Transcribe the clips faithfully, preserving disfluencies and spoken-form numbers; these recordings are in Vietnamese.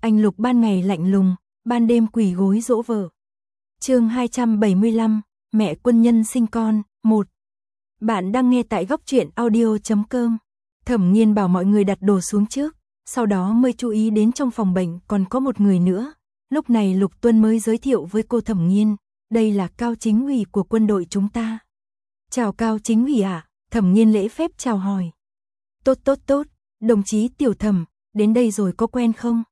Anh Lục ban ngày lạnh lùng, ban đêm quỳ gối dỗ vợ. Chương hai trăm bảy mươi lăm, mẹ quân nhân sinh con, một. Bạn đang nghe tại góc truyện audio chấm com. Thẩm Nghiên bảo mọi người đặt đồ xuống trước, sau đó mới chú ý đến trong phòng bệnh còn có một người nữa. Lúc này Lục Tuân mới giới thiệu với cô Thẩm Nghiên, đây là Cao Chính ủy của quân đội chúng ta. Chào Cao Chính ủy ạ, à? Thẩm Nghiên lễ phép chào hỏi. Tốt tốt tốt, đồng chí Tiểu Thẩm, đến đây rồi có quen không?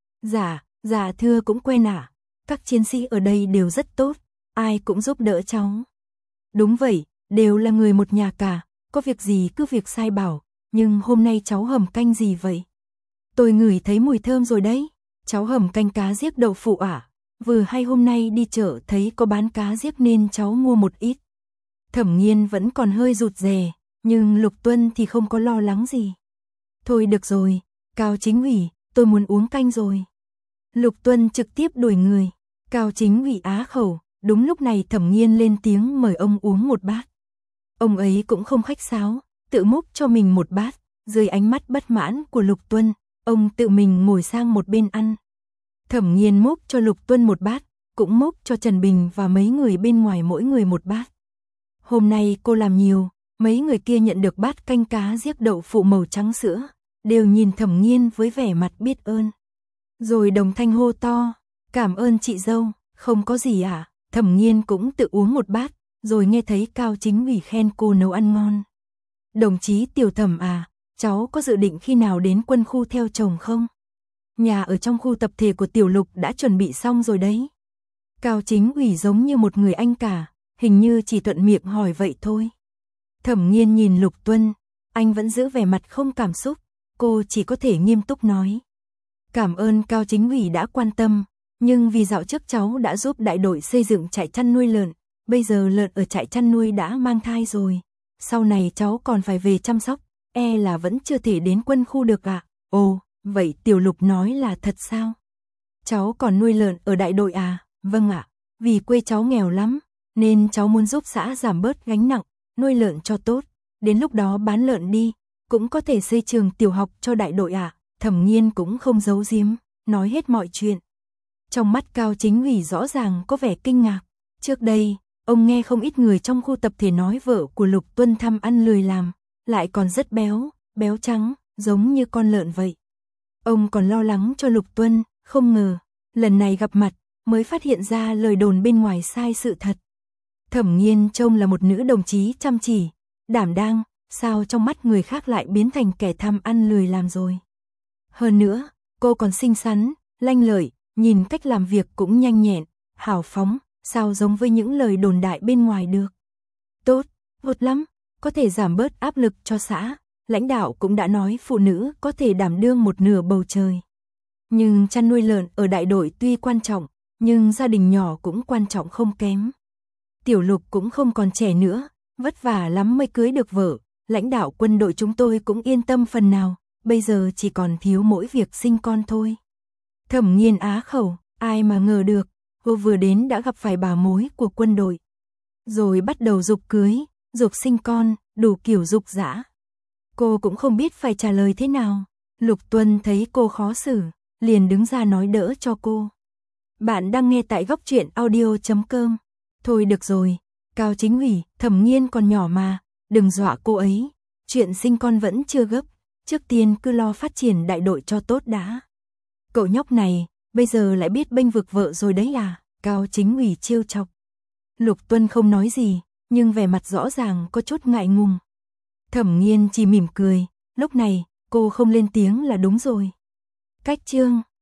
Dạ, dạ thưa cũng quen ạ. À. Các chiến sĩ ở đây đều rất tốt, ai cũng giúp đỡ cháu. Đúng vậy, đều là người một nhà cả, có việc gì cứ việc sai bảo, nhưng hôm nay cháu hầm canh gì vậy? Tôi ngửi thấy mùi thơm rồi đấy, cháu hầm canh cá giếc đậu phụ ạ. À? Vừa hay hôm nay đi chợ thấy có bán cá giếc nên cháu mua một ít. Thẩm Nghiên vẫn còn hơi rụt rè, nhưng Lục Tuân thì không có lo lắng gì. Thôi được rồi, Cao Chính ủy, tôi muốn uống canh rồi. Lục Tuân trực tiếp đuổi người. Cao Chính ủy á khẩu, đúng lúc này Thẩm Nghiên lên tiếng mời ông uống một bát. Ông ấy cũng không khách sáo, tự múc cho mình một bát, dưới ánh mắt bất mãn của Lục Tuân, ông tự mình ngồi sang một bên ăn. Thẩm Nghiên múc cho Lục Tuân một bát, cũng múc cho Trần Bình và mấy người bên ngoài mỗi người một bát. Hôm nay cô làm nhiều, mấy người kia nhận được bát canh cá giếc đậu phụ màu trắng sữa, đều nhìn Thẩm Nghiên với vẻ mặt biết ơn. Rồi đồng thanh hô to, cảm ơn chị dâu, không có gì à, Thẩm Nghiên cũng tự uống một bát, rồi nghe thấy Cao Chính ủy khen cô nấu ăn ngon. Đồng chí Tiểu Thẩm à, cháu có dự định khi nào đến quân khu theo chồng không? Nhà ở trong khu tập thể của Tiểu Lục đã chuẩn bị xong rồi đấy. Cao Chính ủy giống như một người anh cả, hình như chỉ thuận miệng hỏi vậy thôi. Thẩm Nghiên nhìn Lục Tuân, anh vẫn giữ vẻ mặt không cảm xúc, cô chỉ có thể nghiêm túc nói. Cảm ơn Cao Chính ủy đã quan tâm, nhưng vì dạo trước cháu đã giúp đại đội xây dựng trại chăn nuôi lợn, bây giờ lợn ở trại chăn nuôi đã mang thai rồi. Sau này cháu còn phải về chăm sóc, e là vẫn chưa thể đến quân khu được ạ. À? Ồ, vậy Tiểu Lục nói là thật sao? Cháu còn nuôi lợn ở đại đội à? Vâng ạ, vì quê cháu nghèo lắm, nên cháu muốn giúp xã giảm bớt gánh nặng, nuôi lợn cho tốt, đến lúc đó bán lợn đi, cũng có thể xây trường tiểu học cho đại đội ạ. À? Thẩm Nghiên cũng không giấu giếm, nói hết mọi chuyện. Trong mắt Cao Chính ủy rõ ràng có vẻ kinh ngạc. Trước đây, ông nghe không ít người trong khu tập thể nói vợ của Lục Tuân thăm ăn lười làm, lại còn rất béo, béo trắng, giống như con lợn vậy. Ông còn lo lắng cho Lục Tuân, không ngờ, lần này gặp mặt, mới phát hiện ra lời đồn bên ngoài sai sự thật. Thẩm Nghiên trông là một nữ đồng chí chăm chỉ, đảm đang, sao trong mắt người khác lại biến thành kẻ tham ăn lười làm rồi. Hơn nữa, cô còn xinh xắn, lanh lợi, nhìn cách làm việc cũng nhanh nhẹn, hào phóng, sao giống với những lời đồn đại bên ngoài được. Tốt, tốt lắm, có thể giảm bớt áp lực cho xã, lãnh đạo cũng đã nói phụ nữ có thể đảm đương một nửa bầu trời. Nhưng chăn nuôi lợn ở đại đội tuy quan trọng, nhưng gia đình nhỏ cũng quan trọng không kém. Tiểu Lục cũng không còn trẻ nữa, vất vả lắm mới cưới được vợ, lãnh đạo quân đội chúng tôi cũng yên tâm phần nào. Bây giờ chỉ còn thiếu mỗi việc sinh con thôi. Thẩm Nghiên á khẩu, ai mà ngờ được, cô vừa đến đã gặp phải bà mối của quân đội. Rồi bắt đầu giục cưới, giục sinh con, đủ kiểu giục dã. Cô cũng không biết phải trả lời thế nào. Lục Tuân thấy cô khó xử, liền đứng ra nói đỡ cho cô. Bạn đang nghe tại góc truyện audio chấm com. Thôi được rồi, Cao Chính ủy, Thẩm Nghiên còn nhỏ mà, đừng dọa cô ấy. Chuyện sinh con vẫn chưa gấp. Trước tiên cứ lo phát triển đại đội cho tốt đã. Cậu nhóc này, bây giờ lại biết bênh vực vợ rồi đấy à? Cao Chính ủy trêu chọc. Lục Tuân không nói gì, nhưng vẻ mặt rõ ràng có chút ngại ngùng. Thẩm Nghiên chỉ mỉm cười, lúc này, cô không lên tiếng là đúng rồi. Cách chương